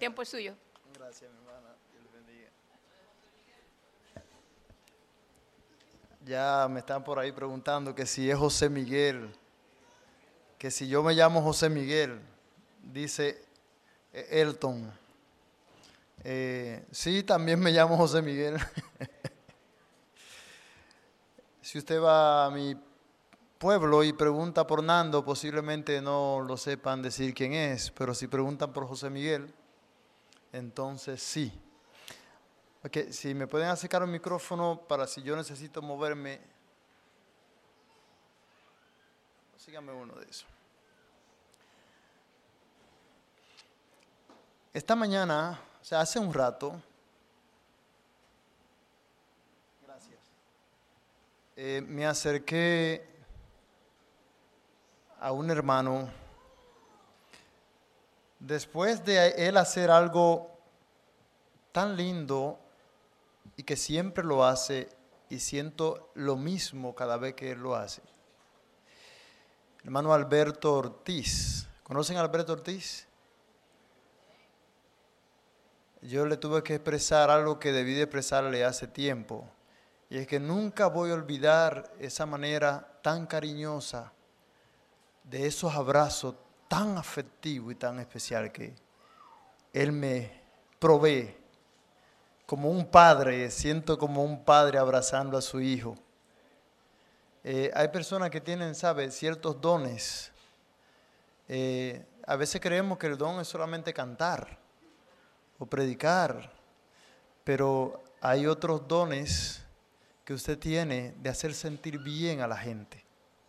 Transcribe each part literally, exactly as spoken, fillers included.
tiempo es suyo. Gracias, mi hermana. Dios le bendiga. Ya me están por ahí preguntando que si es José Miguel, que si yo me llamo José Miguel, dice eh, Elton. Eh, sí, también me llamo José Miguel. Si usted va a mi pueblo y pregunta por Nando, posiblemente no lo sepan decir quién es, pero si preguntan por José Miguel, entonces sí. Ok, si me pueden acercar el micrófono para si yo necesito moverme, síganme uno de esos. Esta mañana, o sea, hace un rato, gracias, eh, me acerqué a un hermano después de él hacer algo tan lindo y que siempre lo hace y siento lo mismo cada vez que él lo hace. Hermano Alberto Ortiz, ¿conocen a Alberto Ortiz? Yo le tuve que expresar algo que debí de expresarle hace tiempo, y es que nunca voy a olvidar esa manera tan cariñosa de esos abrazos tan afectivos y tan especial que él me provee. Como un padre, siento como un padre abrazando a su hijo. Eh, hay personas que tienen, ¿sabe?, ciertos dones. Eh, a veces creemos que el don es solamente cantar o predicar, pero hay otros dones que usted tiene de hacer sentir bien a la gente.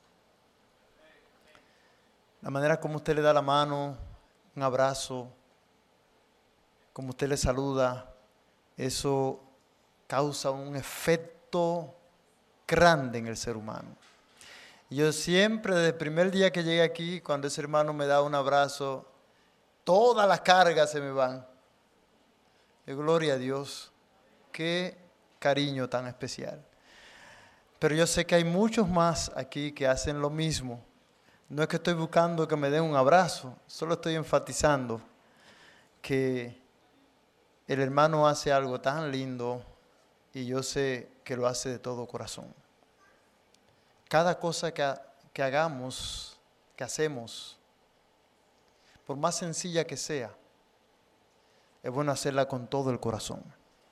La manera como usted le da la mano, un abrazo, como usted le saluda, eso causa un efecto grande en el ser humano. Yo siempre, desde el primer día que llegué aquí, cuando ese hermano me da un abrazo, todas las cargas se me van. De gloria a Dios, qué cariño tan especial. Pero yo sé que hay muchos más aquí que hacen lo mismo. No es que estoy buscando que me den un abrazo, solo estoy enfatizando que el hermano hace algo tan lindo y yo sé que lo hace de todo corazón. Cada cosa que, que hagamos, que hacemos, por más sencilla que sea, es bueno hacerla con todo el corazón.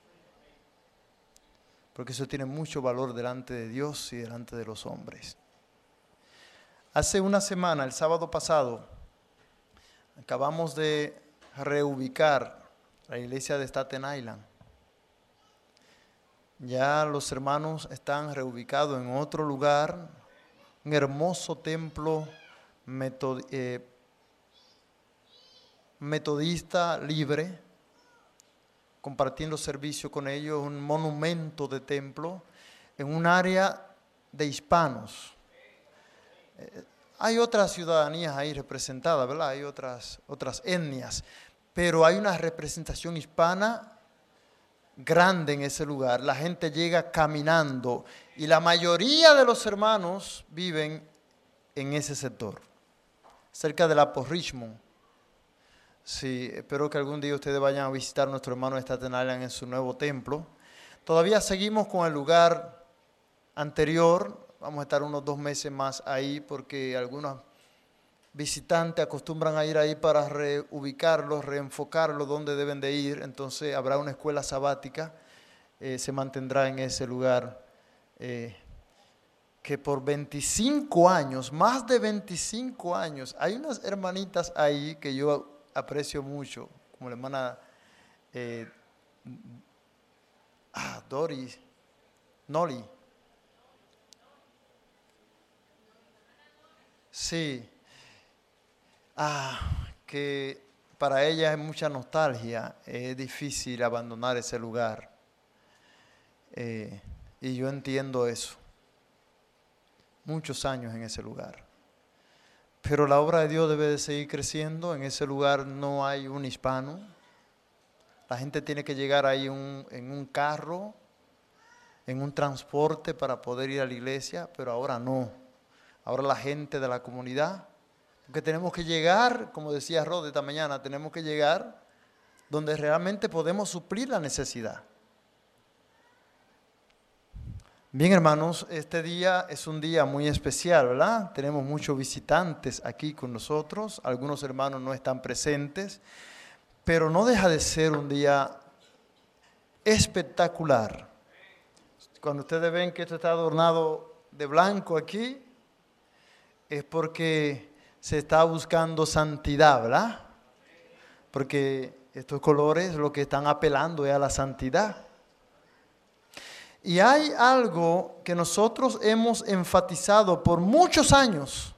Porque eso tiene mucho valor delante de Dios y delante de los hombres. Hace una semana, el sábado pasado, acabamos de reubicar la iglesia de Staten Island. Ya los hermanos están reubicados en otro lugar, un hermoso templo metod, eh, metodista libre, compartiendo servicio con ellos, un monumento de templo en un área de hispanos. Eh, hay otras ciudadanías ahí representadas, ¿verdad? Hay otras, otras etnias, pero hay una representación hispana grande en ese lugar. La gente llega caminando y la mayoría de los hermanos viven en ese sector, cerca de la Port Richmond. Sí, espero que algún día ustedes vayan a visitar a nuestro hermano de Staten Island en su nuevo templo. Todavía seguimos con el lugar anterior, vamos a estar unos dos meses más ahí porque algunos visitantes acostumbran a ir ahí para reubicarlos, reenfocarlos donde deben de ir. Entonces habrá una escuela sabática, eh, se mantendrá en ese lugar eh, que por veinticinco años, más de veinticinco años, hay unas hermanitas ahí que yo aprecio mucho, como la hermana eh, ah, Doris, Noli. Sí, ah, que para ella es mucha nostalgia, es difícil abandonar ese lugar. Eh, y yo entiendo eso. Muchos años en ese lugar. Pero la obra de Dios debe de seguir creciendo. En ese lugar no hay un hispano. La gente tiene que llegar ahí un, en un carro, en un transporte para poder ir a la iglesia, pero ahora no. Ahora la gente de la comunidad, porque tenemos que llegar, como decía Rod esta mañana, tenemos que llegar donde realmente podemos suplir la necesidad. Bien, hermanos, este día es un día muy especial, ¿verdad? Tenemos muchos visitantes aquí con nosotros, algunos hermanos no están presentes, pero no deja de ser un día espectacular. Cuando ustedes ven que esto está adornado de blanco aquí, es porque se está buscando santidad, ¿verdad? Porque estos colores lo que están apelando es a la santidad. Y hay algo que nosotros hemos enfatizado por muchos años.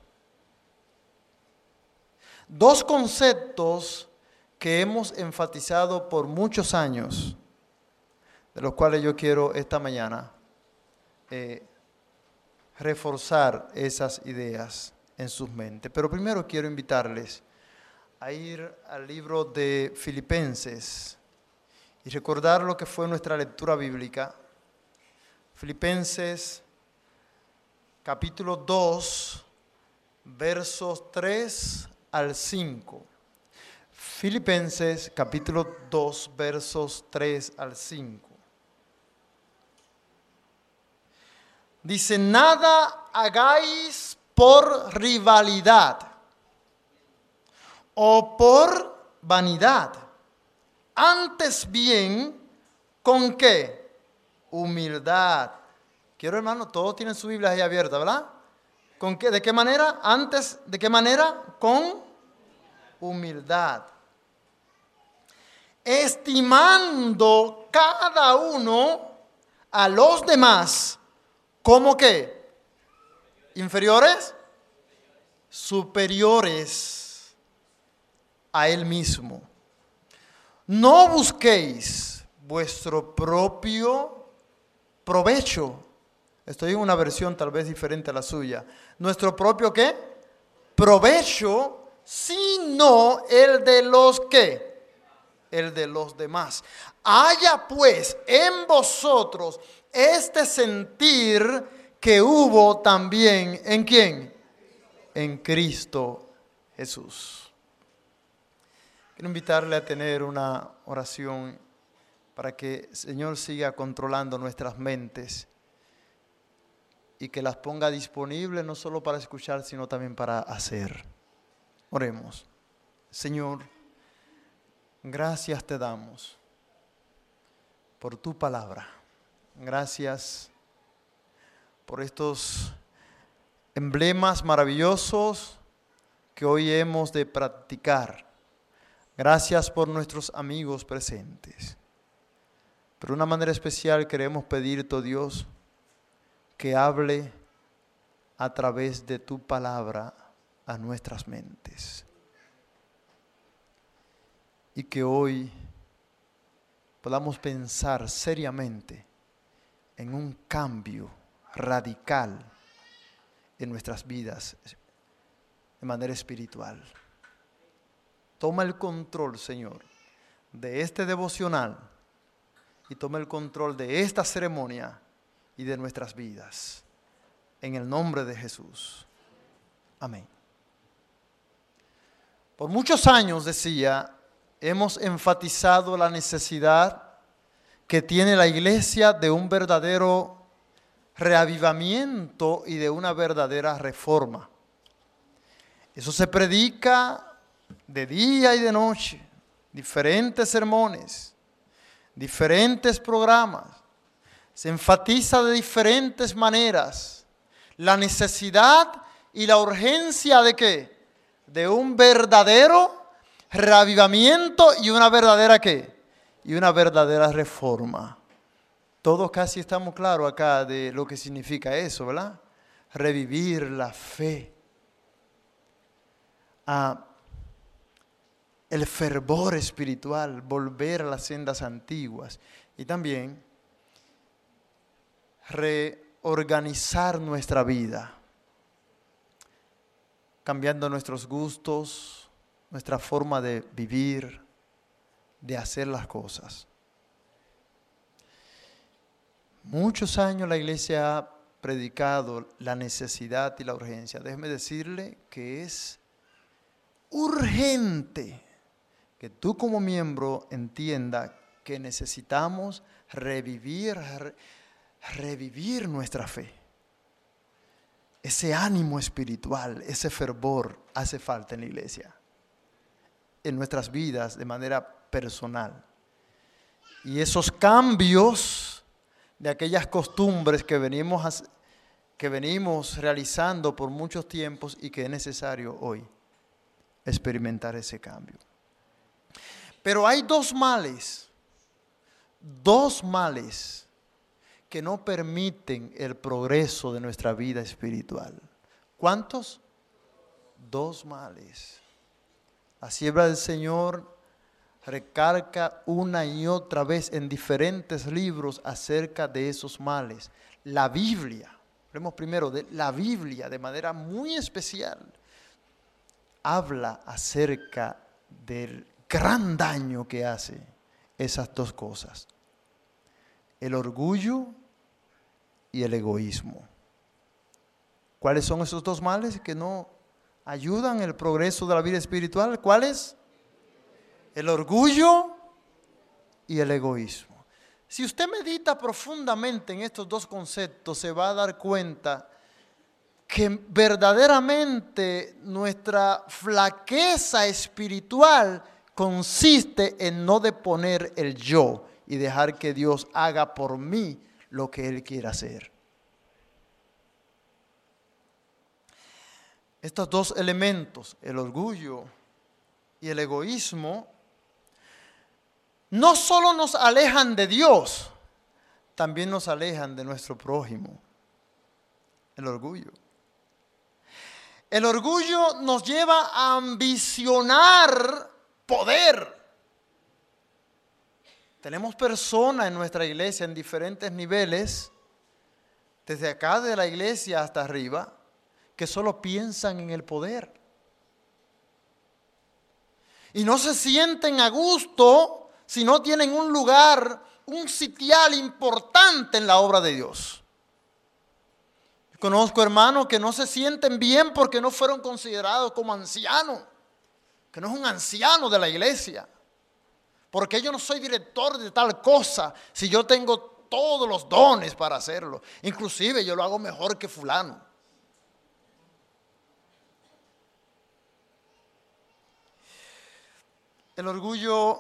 Dos conceptos que hemos enfatizado por muchos años, de los cuales yo quiero esta mañana eh, reforzar esas ideas en sus mentes. Pero primero quiero invitarles a ir al libro de Filipenses y recordar lo que fue nuestra lectura bíblica. Filipenses capítulo dos, versos tres al cinco. Filipenses capítulo dos, versos tres al cinco. Dice, nada hagáis por rivalidad o por vanidad, antes bien, ¿con qué? Humildad. Quiero, hermano, todos tienen su Biblia ahí abierta, ¿verdad? ¿Con qué? ¿De qué manera? Antes, ¿de qué manera? Con humildad. Estimando cada uno a los demás, ¿cómo qué? ¿Inferiores? Superiores a él mismo. No busquéis vuestro propio provecho. Estoy en una versión tal vez diferente a la suya. ¿Nuestro propio qué? Provecho, sino el de los qué? El de los demás. Haya pues en vosotros este sentir que hubo también, ¿en quién? En Cristo Jesús. Quiero invitarle a tener una oración para que el Señor siga controlando nuestras mentes y que las ponga disponibles no solo para escuchar, sino también para hacer. Oremos. Señor, gracias te damos por tu palabra. Gracias por estos emblemas maravillosos que hoy hemos de practicar. Gracias por nuestros amigos presentes. Pero de una manera especial queremos pedirte, oh Dios, que hable a través de tu palabra a nuestras mentes. Y que hoy podamos pensar seriamente en un cambio radical en nuestras vidas de manera espiritual. Toma el control, Señor, de este devocional y toma el control de esta ceremonia y de nuestras vidas. En el nombre de Jesús. Amén. Por muchos años, decía, hemos enfatizado la necesidad que tiene la iglesia de un verdadero reavivamiento y de una verdadera reforma. Eso se predica de día y de noche, diferentes sermones, diferentes programas. Se enfatiza de diferentes maneras la necesidad y la urgencia de ¿qué? De un verdadero reavivamiento y una verdadera ¿qué? Y una verdadera reforma. Todos casi estamos claros acá de lo que significa eso, ¿verdad? Revivir la fe. Ah, el fervor espiritual, volver a las sendas antiguas. Y también reorganizar nuestra vida, cambiando nuestros gustos, nuestra forma de vivir, de hacer las cosas. Muchos años la iglesia ha predicado la necesidad y la urgencia. Déjeme decirle que es urgente que tú como miembro entienda que necesitamos revivir, re, revivir nuestra fe. Ese ánimo espiritual, ese fervor hace falta en la iglesia, en nuestras vidas de manera personal. Y esos cambios de aquellas costumbres que venimos, a, que venimos realizando por muchos tiempos y que es necesario hoy experimentar ese cambio. Pero hay dos males, dos males que no permiten el progreso de nuestra vida espiritual. ¿Cuántos? Dos males. La sierva del Señor recarga una y otra vez en diferentes libros acerca de esos males. La Biblia, hablemos primero de la Biblia de manera muy especial, habla acerca del gran daño que hace esas dos cosas: el orgullo y el egoísmo. ¿Cuáles son esos dos males que no ayudan el progreso de la vida espiritual? ¿Cuáles? El orgullo y el egoísmo. Si usted medita profundamente en estos dos conceptos, se va a dar cuenta que verdaderamente nuestra flaqueza espiritual consiste en no deponer el yo y dejar que Dios haga por mí lo que Él quiere hacer. Estos dos elementos, el orgullo y el egoísmo, no solo nos alejan de Dios, también nos alejan de nuestro prójimo. El orgullo. El orgullo nos lleva a ambicionar poder. Tenemos personas en nuestra iglesia en diferentes niveles, desde acá de la iglesia hasta arriba, que solo piensan en el poder. Y no se sienten a gusto si no tienen un lugar, un sitial importante en la obra de Dios. Yo conozco hermanos que no se sienten bien porque no fueron considerados como ancianos, que no es un anciano de la iglesia. Porque yo no soy director de tal cosa si yo tengo todos los dones para hacerlo. Inclusive yo lo hago mejor que fulano. El orgullo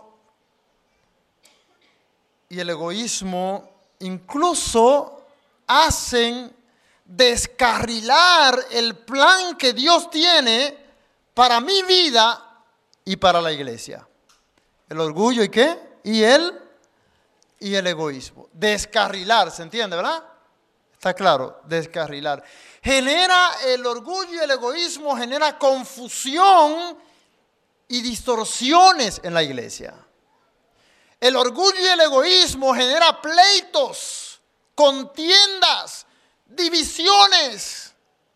y el egoísmo incluso hacen descarrilar el plan que Dios tiene para mi vida y para la iglesia. El orgullo y qué? Y el, y el egoísmo. Descarrilar, ¿se entiende, verdad? Está claro, descarrilar. Genera el orgullo y el egoísmo, genera confusión y distorsiones en la iglesia. El orgullo y el egoísmo genera pleitos, contiendas, divisiones.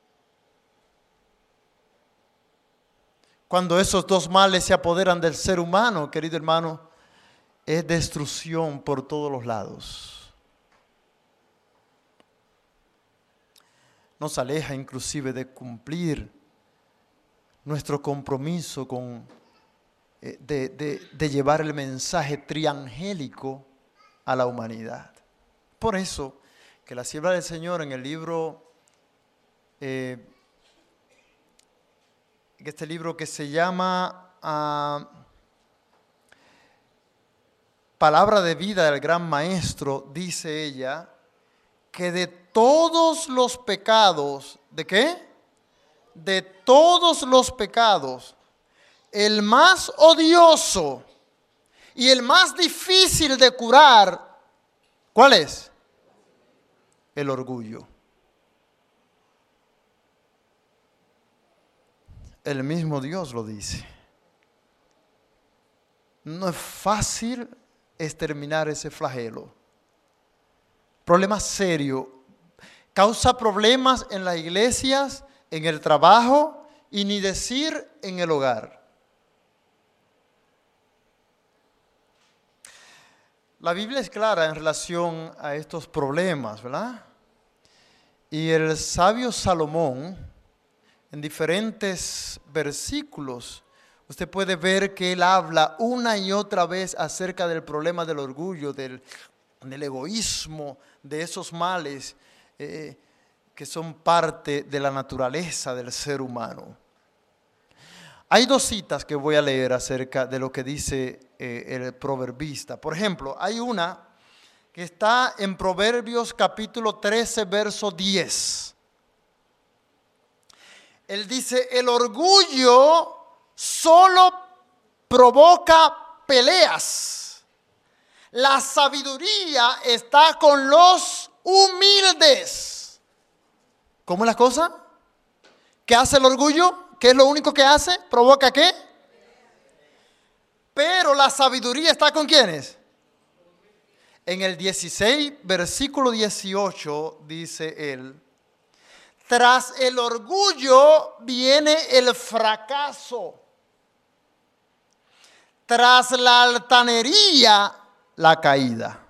Cuando esos dos males se apoderan del ser humano, querido hermano, es destrucción por todos los lados. Nos aleja inclusive de cumplir nuestro compromiso con, eh, de, de, de llevar el mensaje triangélico a la humanidad. Por eso que la sierva del Señor en el libro eh, este libro que se llama uh, Palabra de vida del Gran Maestro, dice ella que de todos los pecados, ¿de qué? De todos los pecados, el más odioso y el más difícil de curar, ¿cuál es? El orgullo. El mismo Dios lo dice. No es fácil exterminar ese flagelo. Problema serio. Causa problemas en las iglesias, en el trabajo y ni decir en el hogar. La Biblia es clara en relación a estos problemas, ¿verdad? Y el sabio Salomón, en diferentes versículos, usted puede ver que él habla una y otra vez acerca del problema del orgullo, del, del egoísmo, de esos males eh, que son parte de la naturaleza del ser humano. Hay dos citas que voy a leer acerca de lo que dice eh, el proverbista. Por ejemplo, hay una que está en Proverbios capítulo trece, verso diez. Él dice, el orgullo solo provoca peleas. La sabiduría está con los humildes. ¿Cómo es la cosa? ¿Qué hace el orgullo? ¿Qué es lo único que hace? ¿Provoca qué? Pero la sabiduría está con ¿quiénes? En el dieciséis, versículo dieciocho, dice él, tras el orgullo viene el fracaso. Tras la altanería, la caída.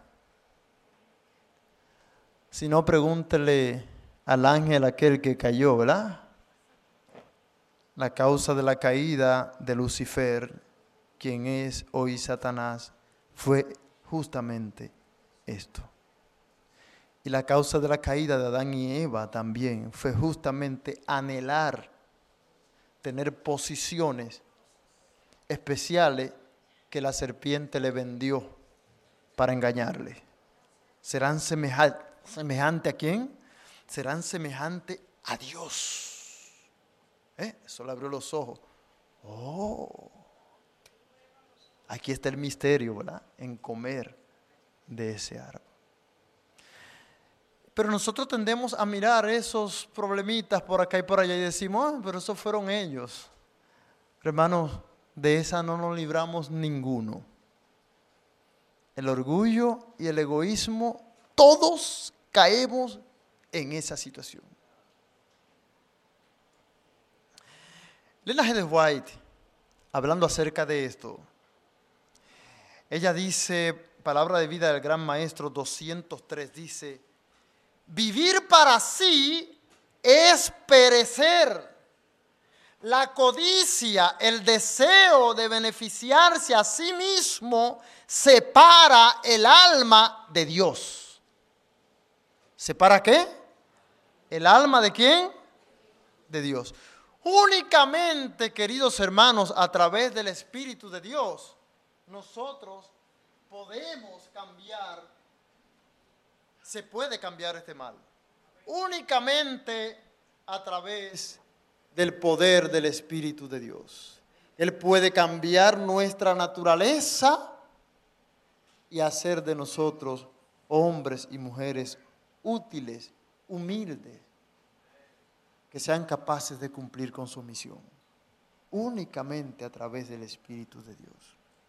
Si no, pregúntele al ángel aquel que cayó, ¿verdad? La causa de la caída de Lucifer, quien es hoy Satanás, fue justamente esto. Y la causa de la caída de Adán y Eva también fue justamente anhelar tener posiciones especiales que la serpiente le vendió para engañarle. ¿Serán semejantes semejante a quién? Serán semejantes a Dios. ¿Eh? Eso le abrió los ojos. Oh, aquí está el misterio, ¿verdad? En comer de ese árbol. Pero nosotros tendemos a mirar esos problemitas por acá y por allá y decimos, ah, pero esos fueron ellos. Hermanos, de esa no nos libramos ninguno. El orgullo y el egoísmo, todos caemos en esa situación. Ellen G. White, hablando acerca de esto, ella dice, palabra de vida del gran maestro doscientos tres, dice, vivir para sí es perecer. La codicia, el deseo de beneficiarse a sí mismo, separa el alma de Dios. ¿Separa qué? ¿El alma de quién? De Dios. Únicamente, queridos hermanos, a través del Espíritu de Dios, nosotros podemos cambiar, se puede cambiar este mal. Únicamente a través del poder del Espíritu de Dios. Él puede cambiar nuestra naturaleza y hacer de nosotros hombres y mujeres útiles, humildes, que sean capaces de cumplir con su misión. Únicamente a través del Espíritu de Dios.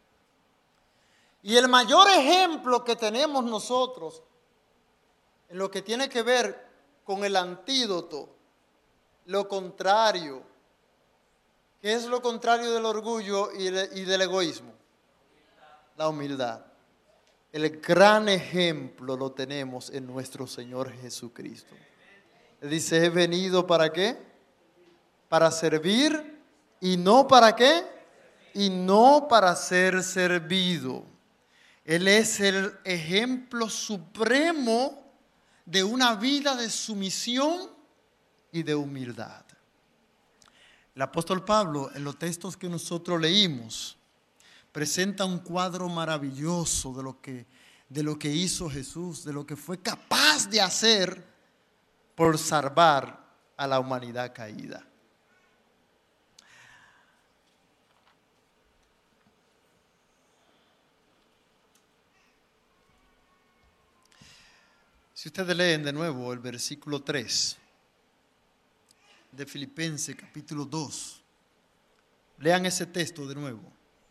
Y el mayor ejemplo que tenemos nosotros en lo que tiene que ver con el antídoto, lo contrario. ¿Qué es lo contrario del orgullo y del egoísmo? La humildad. El gran ejemplo lo tenemos en nuestro Señor Jesucristo. Él dice, he venido ¿para qué? Para servir y no ¿para qué? Y no para ser servido. Él es el ejemplo supremo de una vida de sumisión y de humildad. El apóstol Pablo, en los textos que nosotros leímos, presenta un cuadro maravilloso de lo que, de lo que hizo Jesús, de lo que fue capaz de hacer por salvar a la humanidad caída. Si ustedes leen de nuevo el versículo tres de Filipenses capítulo dos, lean ese texto de nuevo.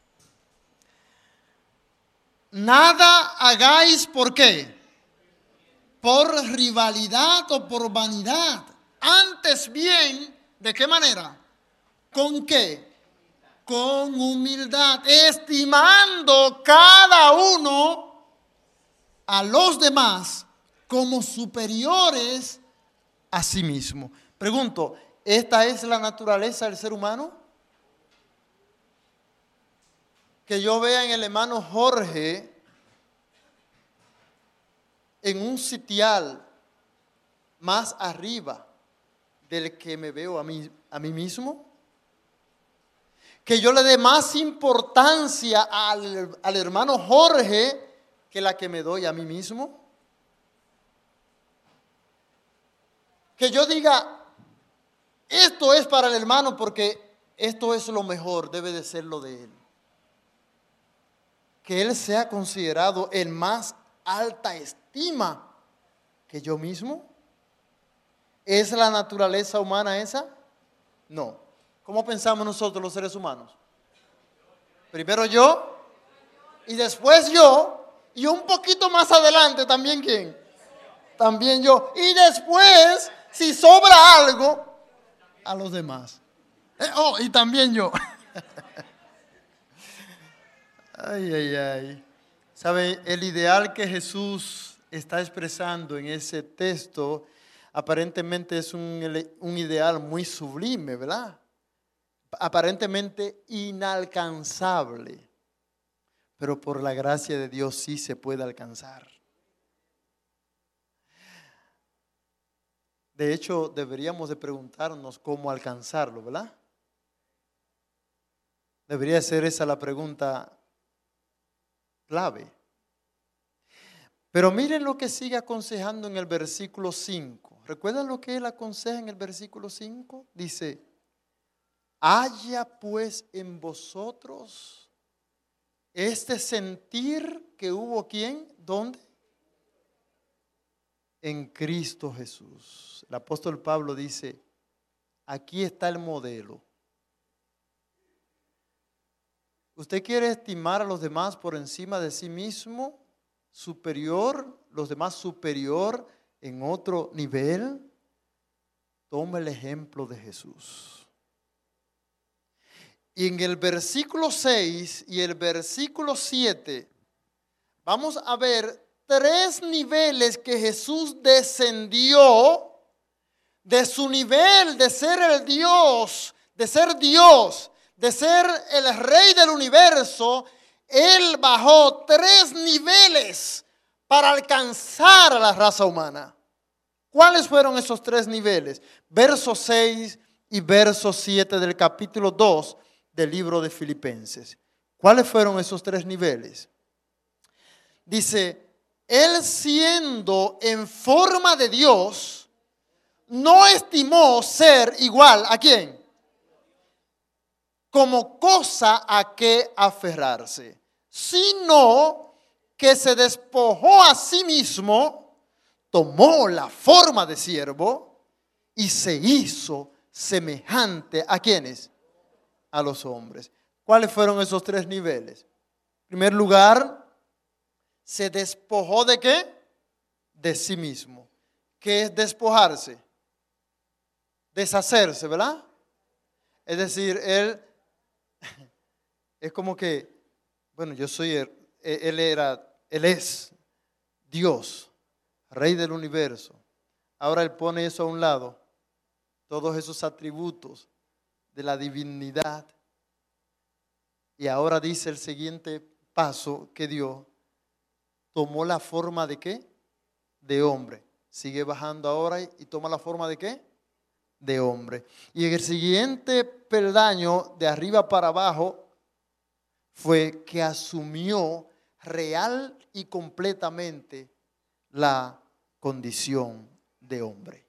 Nada hagáis, ¿por qué? Por rivalidad o por vanidad. Antes bien, ¿de qué manera? ¿Con qué? Con humildad, estimando cada uno a los demás como superiores a sí mismo. Pregunto, ¿esta es la naturaleza del ser humano? que yo vea en el hermano Jorge en un sitial más arriba del que me veo a mí, a mí mismo? Que yo le dé más importancia al, al hermano Jorge que la que me doy a mí mismo. Que yo diga, esto es para el hermano porque esto es lo mejor, debe de ser lo de él. Que él sea considerado en más alta estima que yo mismo. ¿Es la naturaleza humana esa? No. ¿Cómo pensamos nosotros los seres humanos? Primero yo, y después yo, y un poquito más adelante también ¿quién? También yo. Y después, si sobra algo, a los demás. Eh, oh, y también yo. Ay, ay, ay. ¿Sabe? El ideal que Jesús está expresando en ese texto aparentemente es un, un ideal muy sublime, ¿verdad? Aparentemente inalcanzable, pero por la gracia de Dios sí se puede alcanzar. De hecho, deberíamos de preguntarnos cómo alcanzarlo, ¿verdad? Debería ser esa la pregunta clave. Pero miren lo que sigue aconsejando en el versículo cinco. ¿Recuerdan lo que él aconseja en el versículo cinco? Dice, haya pues en vosotros este sentir que hubo ¿quién? ¿Dónde? En Cristo Jesús. El apóstol Pablo dice, aquí está el modelo. ¿Usted quiere estimar a los demás por encima de sí mismo, superior, los demás superior en otro nivel? Toma el ejemplo de Jesús. Y en el versículo seis y el versículo siete vamos a ver tres niveles que Jesús descendió de su nivel de ser el Dios, de ser Dios, de ser el Rey del universo. Él bajó tres niveles para alcanzar a la raza humana. ¿Cuáles fueron esos tres niveles? Verso seis y verso siete del capítulo dos del libro de Filipenses. ¿Cuáles fueron esos tres niveles? Dice, él siendo en forma de Dios, no estimó ser igual ¿a quién? Como cosa a que aferrarse, sino que se despojó a sí mismo, tomó la forma de siervo y se hizo semejante ¿a quiénes? A los hombres. ¿Cuáles fueron esos tres niveles? En primer lugar, se despojó ¿de qué? De sí mismo. ¿Qué es despojarse? Deshacerse, ¿verdad? Es decir, él es como que, bueno, yo soy, él, él era, él es Dios, Rey del universo. Ahora él pone eso a un lado, todos esos atributos de la divinidad. Y ahora dice el siguiente paso que dio, tomó la forma de ¿qué? De hombre. Sigue bajando ahora y toma la forma de ¿qué? De hombre. Y en el siguiente peldaño, de arriba para abajo, fue que asumió real y completamente la condición de hombre.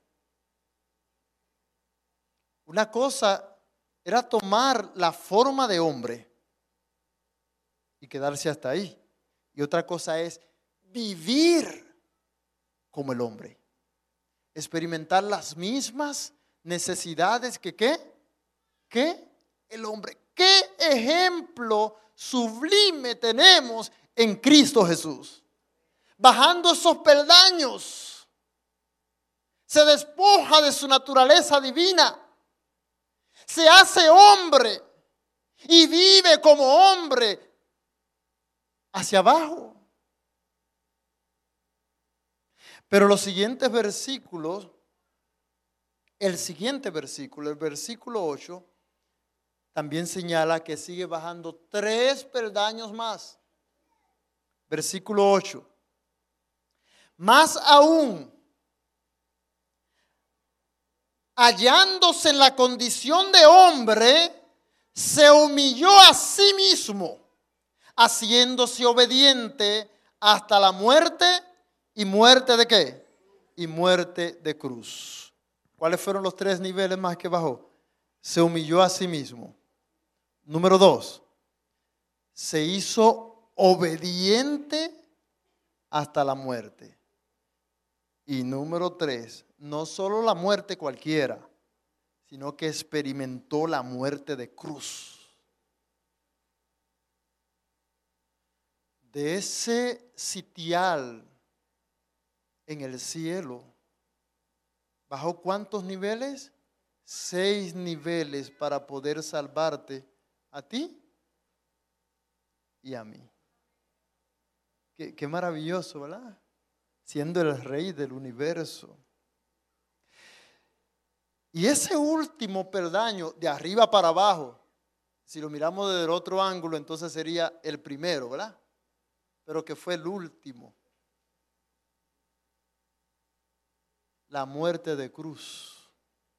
Una cosa era tomar la forma de hombre y quedarse hasta ahí. Y otra cosa es vivir como el hombre. Experimentar las mismas necesidades que ¿qué? Que el hombre. ¿Qué ejemplo sublime tenemos en Cristo Jesús? Bajando esos peldaños, se despoja de su naturaleza divina, se hace hombre y vive como hombre hacia abajo. Pero los siguientes versículos, el siguiente versículo, el versículo ocho, también señala que sigue bajando tres peldaños más. Versículo ocho. Más aún, hallándose en la condición de hombre, se humilló a sí mismo, haciéndose obediente hasta la muerte. ¿Y muerte de qué? Y muerte de cruz. ¿Cuáles fueron los tres niveles más que bajó? Se humilló a sí mismo. Número dos, se hizo obediente hasta la muerte. Y número tres, no solo la muerte cualquiera, sino que experimentó la muerte de cruz. De ese sitial en el cielo, ¿bajó cuántos niveles? Seis niveles para poder salvarte a ti y a mí. Qué, qué maravilloso, ¿verdad? Siendo el rey del universo. Y ese último peldaño, de arriba para abajo, si lo miramos desde el otro ángulo, entonces sería el primero, ¿verdad? Pero que fue el último. La muerte de cruz.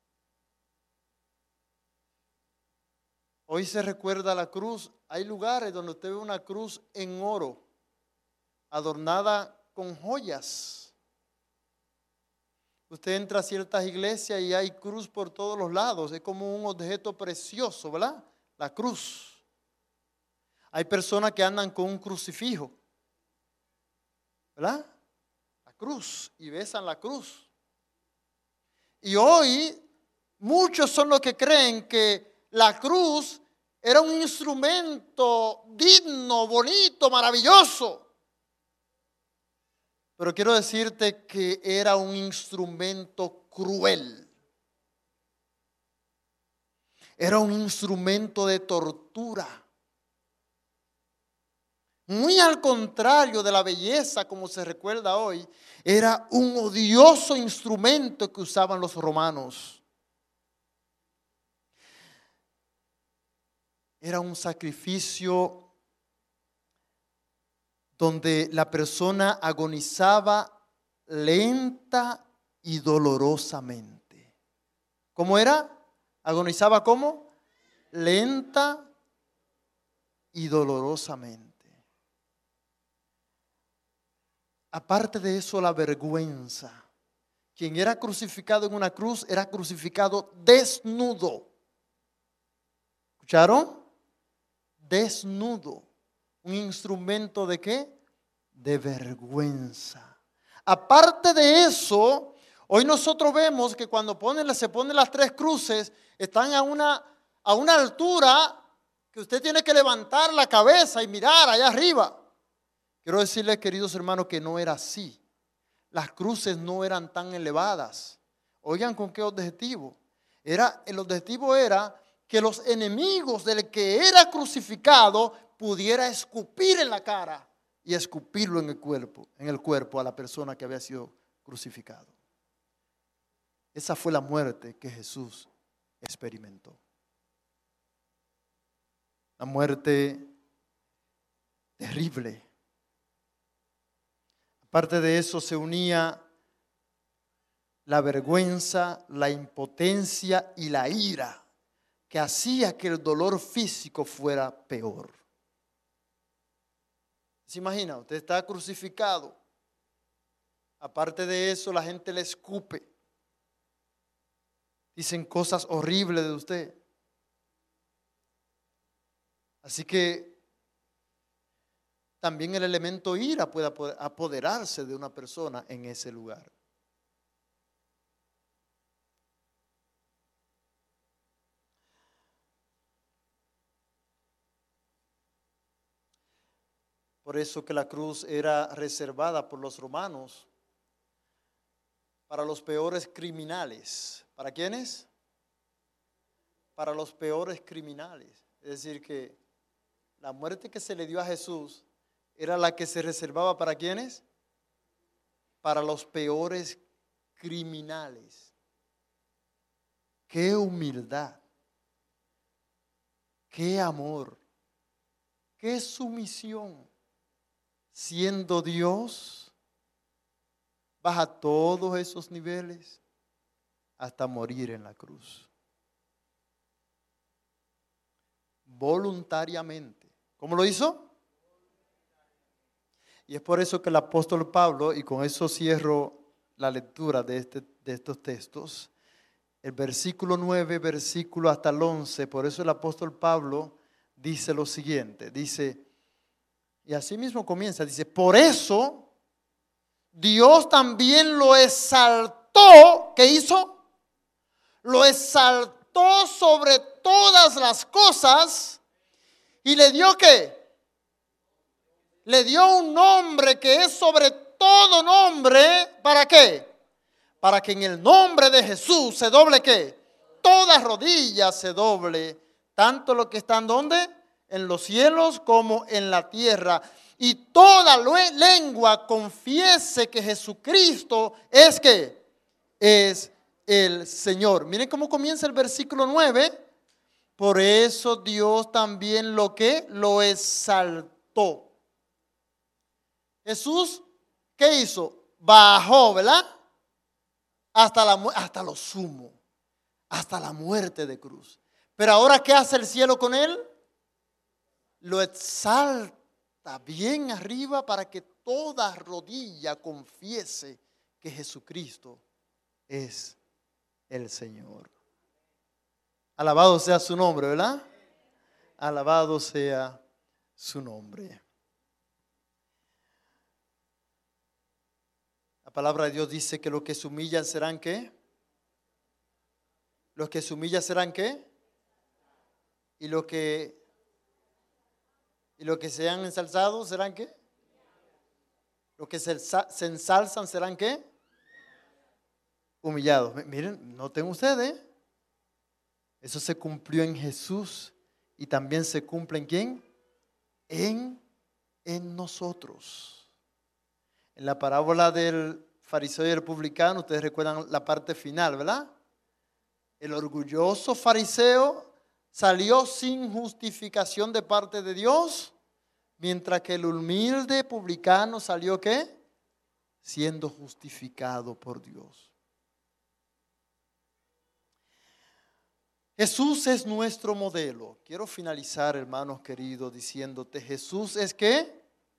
Hoy se recuerda la cruz. Hay lugares donde usted ve una cruz en oro, adornada con joyas. Usted entra a ciertas iglesias y hay cruz por todos los lados. Es como un objeto precioso, ¿verdad? La cruz. Hay personas que andan con un crucifijo, ¿verdad? La cruz, y besan la cruz. Y hoy muchos son los que creen que la cruz era un instrumento digno, bonito, maravilloso. Pero quiero decirte que era un instrumento cruel. Era un instrumento de tortura. Muy al contrario de la belleza como se recuerda hoy, era un odioso instrumento que usaban los romanos. Era un sacrificio donde la persona agonizaba lenta y dolorosamente. ¿Cómo era? ¿Agonizaba cómo? Lenta y dolorosamente. Aparte de eso, la vergüenza. Quien era crucificado en una cruz era crucificado desnudo. ¿Escucharon? Desnudo. ¿Un instrumento de qué? De vergüenza. Aparte de eso, hoy nosotros vemos que cuando ponen, se ponen las tres cruces, están a una, a una altura que usted tiene que levantar la cabeza y mirar allá arriba. Quiero decirles, queridos hermanos, que no era así. Las cruces no eran tan elevadas. Oigan, ¿con qué objetivo? Era, el objetivo era que los enemigos del que era crucificado pudiera escupir en la cara y escupirlo en el cuerpo, en el cuerpo a la persona que había sido crucificado. Esa fue la muerte que Jesús experimentó. La muerte terrible. Aparte de eso se unía la vergüenza, la impotencia y la ira, que hacía que el dolor físico fuera peor. ¿Se imagina? Usted está crucificado. Aparte de eso, la gente le escupe. Dicen cosas horribles de usted. Así que también el elemento ira puede apoderarse de una persona en ese lugar. Por eso que la cruz era reservada por los romanos para los peores criminales. ¿Para quiénes? Para los peores criminales. Es decir, que la muerte que se le dio a Jesús era la que se reservaba para quiénes? Para los peores criminales. ¡Qué humildad! qué amor, qué sumisión. Siendo Dios, baja todos esos niveles hasta morir en la cruz. Voluntariamente. ¿Cómo lo hizo? Y es por eso que el apóstol Pablo, y con eso cierro la lectura de, este, de estos textos, el versículo nueve, versículo hasta el once, por eso el apóstol Pablo dice lo siguiente, dice, y así mismo comienza, dice, por eso Dios también lo exaltó, ¿qué hizo? Lo exaltó sobre todas las cosas y le dio ¿qué? Le dio un nombre que es sobre todo nombre, ¿para qué? Para que en el nombre de Jesús se doble ¿qué? Toda rodilla se doble, tanto lo que están ¿dónde? En los cielos como en la tierra. Y toda lengua confiese que Jesucristo es ¿qué? Es el Señor. Miren cómo comienza el versículo nueve. Por eso Dios también lo que lo exaltó. Jesús, ¿qué hizo? Bajó, ¿verdad? Hasta, la, hasta lo sumo, hasta la muerte de cruz. Pero ahora, ¿qué hace el cielo con él? Lo exalta bien arriba para que toda rodilla confiese que Jesucristo es el Señor. Alabado sea su nombre, ¿verdad? Alabado sea su nombre. La palabra de Dios dice que los que se humillan serán ¿qué? Los que se humillan serán ¿qué? Y los que y los que sean ensalzados serán ¿qué? Los que se, se ensalzan serán ¿qué? Humillados. Miren, noten ustedes, ¿eh? Eso se cumplió en Jesús y también se cumple en ¿quién? En, en nosotros. En la parábola del fariseo y el publicano, ustedes recuerdan la parte final, ¿verdad? El orgulloso fariseo salió sin justificación de parte de Dios, mientras que el humilde publicano salió ¿qué? Siendo justificado por Dios. Jesús es nuestro modelo. Quiero finalizar, hermanos queridos, diciéndote, Jesús es ¿qué?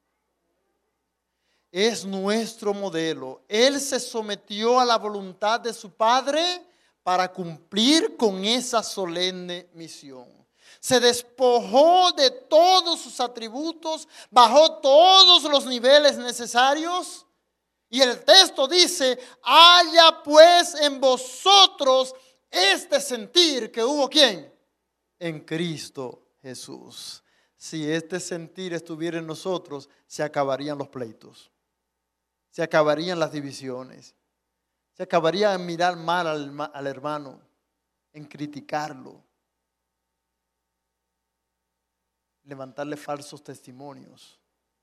Es nuestro modelo. Él se sometió a la voluntad de su Padre para cumplir con esa solemne misión. Se despojó de todos sus atributos, bajó todos los niveles necesarios. Y el texto dice, haya pues en vosotros este sentir que hubo ¿quién? En Cristo Jesús. Si este sentir estuviera en nosotros, se acabarían los pleitos. Se acabarían las divisiones. Se acabaría en mirar mal al, al hermano, en criticarlo, levantarle falsos testimonios.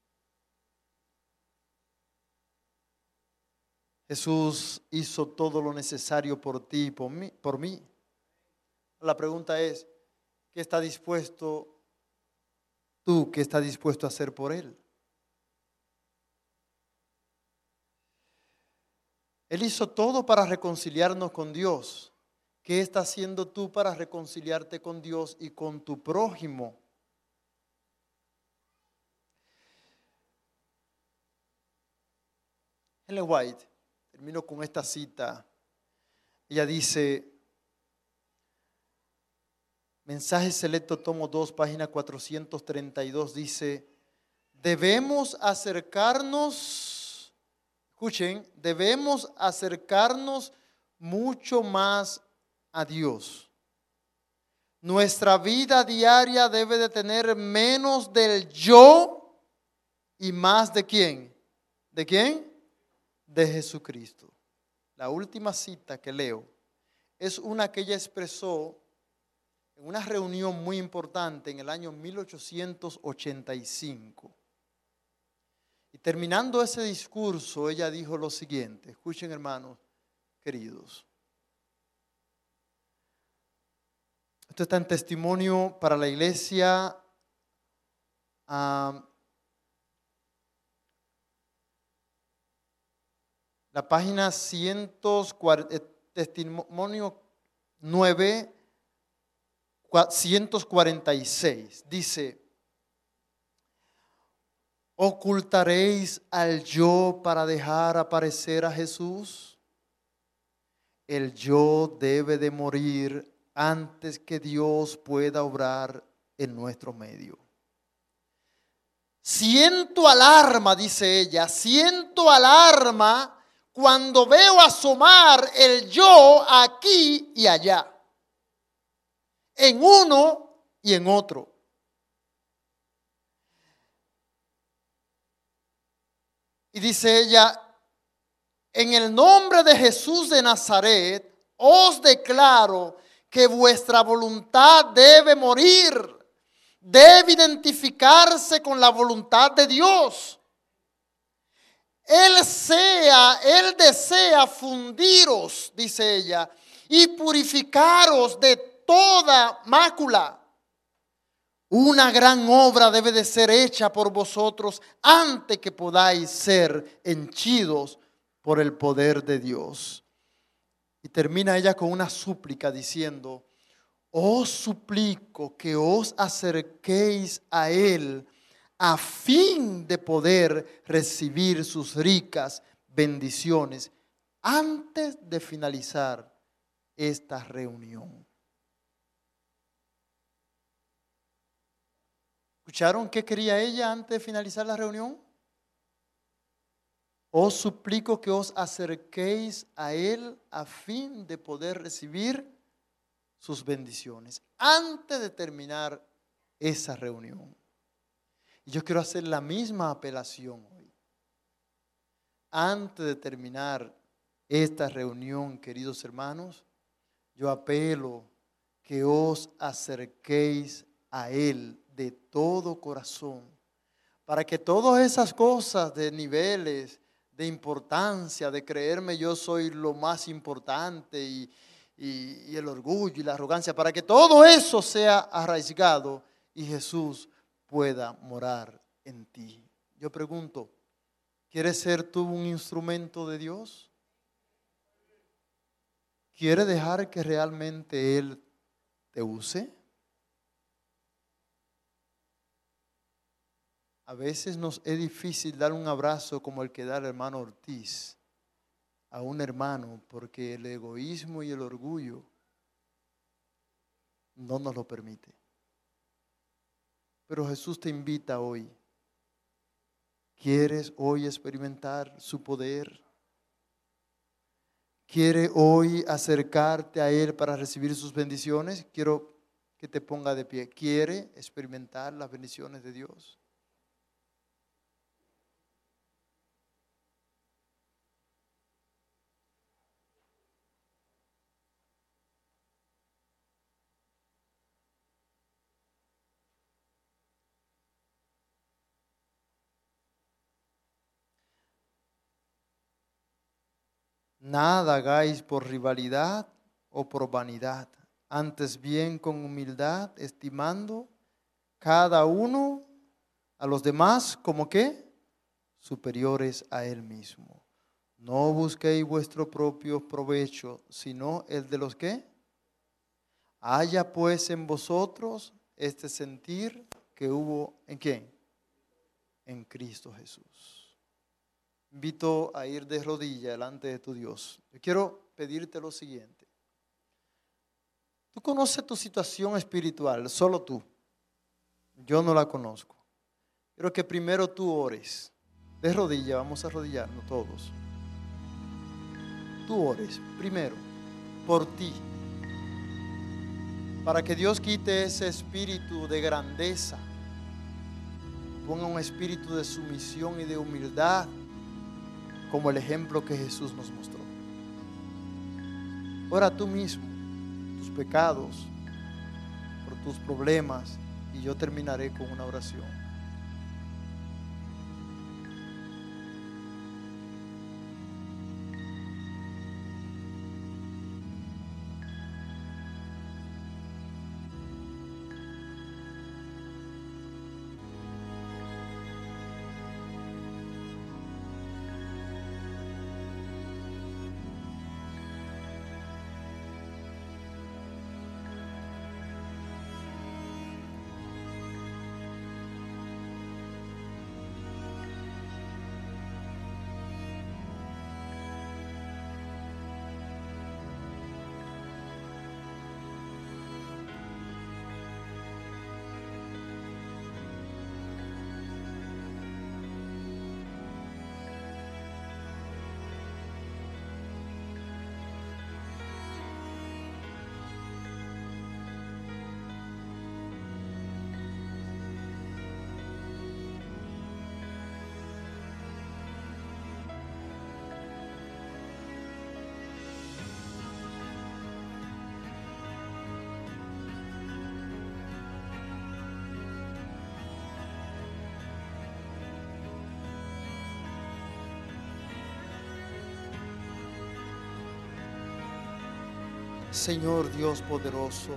Jesús hizo todo lo necesario por ti y por mí, por mí. La pregunta es, ¿qué está dispuesto tú, qué está dispuesto a hacer por Él? Él hizo todo para reconciliarnos con Dios. ¿Qué estás haciendo tú para reconciliarte con Dios y con tu prójimo? Ellen White, termino con esta cita. Ella dice, Mensaje Selecto, tomo dos, página cuatrocientos treinta y dos, dice, debemos acercarnos Escuchen, debemos acercarnos mucho más a Dios. Nuestra vida diaria debe de tener menos del yo y más de quién. ¿De quién? De Jesucristo. La última cita que leo es una que ella expresó en una reunión muy importante en el año mil ochocientos ochenta y cinco. Y terminando ese discurso, ella dijo lo siguiente, escuchen hermanos queridos. Esto está en Testimonio para la Iglesia. Uh, la página ciento cuarenta, eh, Testimonio nueve, ciento cuarenta y seis. Dice: ¿ocultaréis al yo para dejar aparecer a Jesús? El yo debe de morir antes que Dios pueda obrar en nuestro medio. Siento alarma, dice ella, siento alarma cuando veo asomar el yo aquí y allá, en uno y en otro. Y dice ella: en el nombre de Jesús de Nazaret, os declaro que vuestra voluntad debe morir, debe identificarse con la voluntad de Dios. Él sea, Él desea fundiros, dice ella, y purificaros de toda mácula. Una gran obra debe de ser hecha por vosotros antes que podáis ser henchidos por el poder de Dios. Y termina ella con una súplica diciendo: os suplico que os acerquéis a Él a fin de poder recibir sus ricas bendiciones antes de finalizar esta reunión. ¿Escucharon qué quería ella antes de finalizar la reunión? Os suplico que os acerquéis a Él a fin de poder recibir sus bendiciones antes de terminar esa reunión. Y yo quiero hacer la misma apelación hoy. Antes de terminar esta reunión, queridos hermanos, yo apelo que os acerquéis a Él de todo corazón, para que todas esas cosas de niveles, de importancia, de creerme yo soy lo más importante y, y, y el orgullo y la arrogancia, para que todo eso sea arraigado y Jesús pueda morar en ti. Yo pregunto, ¿quieres ser tú un instrumento de Dios? ¿Quieres dejar que realmente Él te use? A veces nos es difícil dar un abrazo como el que da el hermano Ortiz a un hermano, porque el egoísmo y el orgullo no nos lo permite. Pero Jesús te invita hoy. ¿Quieres hoy experimentar su poder? ¿Quieres hoy acercarte a Él para recibir sus bendiciones? Quiero que te ponga de pie. ¿Quiere experimentar las bendiciones de Dios? Nada hagáis por rivalidad o por vanidad, antes bien con humildad, estimando cada uno a los demás como que superiores a él mismo. No busquéis vuestro propio provecho, sino el de los que haya pues en vosotros este sentir que hubo en quién, en Cristo Jesús. Invito a ir de rodillas delante de tu Dios. Yo quiero pedirte lo siguiente. Tú conoces tu situación espiritual, solo tú. Yo no la conozco. Quiero que primero tú ores. De rodillas, vamos a arrodillarnos todos. Tú ores primero por ti, para que Dios quite ese espíritu de grandeza, ponga un espíritu de sumisión y de humildad, como el ejemplo que Jesús nos mostró. Ora tú mismo tus pecados, por tus problemas, y yo terminaré con una oración. Señor Dios poderoso,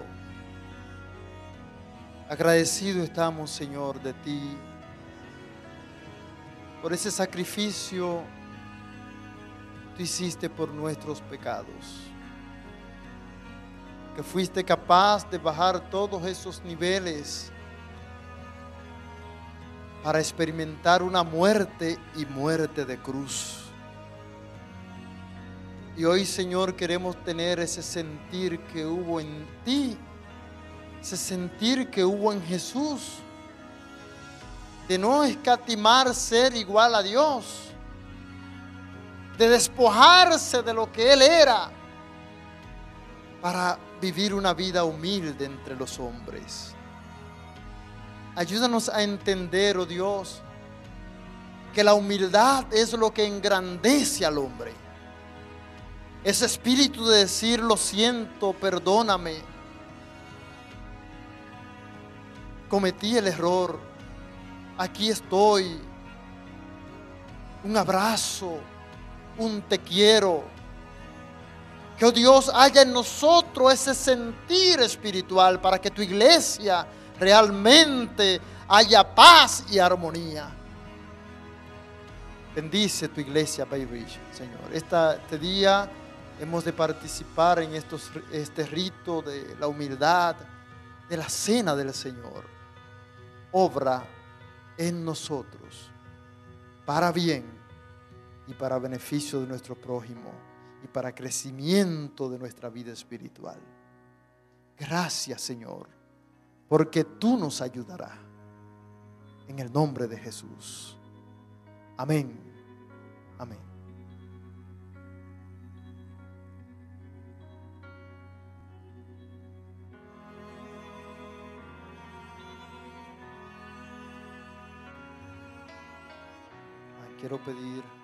agradecido estamos, Señor, de ti, por ese sacrificio que tú hiciste por nuestros pecados, que fuiste capaz de bajar todos esos niveles para experimentar una muerte y muerte de cruz. Y hoy, Señor, queremos tener ese sentir que hubo en ti, ese sentir que hubo en Jesús, de no escatimar ser igual a Dios, de despojarse de lo que Él era para vivir una vida humilde entre los hombres. Ayúdanos a entender, oh Dios, que la humildad es lo que engrandece al hombre. Ese espíritu de decir: lo siento, perdóname, cometí el error, aquí estoy, un abrazo, un te quiero. Que, oh Dios, haya en nosotros ese sentir espiritual para que tu iglesia realmente haya paz y armonía. Bendice tu iglesia, Bay Ridge, Señor. Esta, este día hemos de participar en estos, este rito de la humildad, de la cena del Señor. Obra en nosotros para bien y para beneficio de nuestro prójimo y para crecimiento de nuestra vida espiritual. Gracias, Señor, porque tú nos ayudarás. En el nombre de Jesús. Amén. Amén. Quiero pedir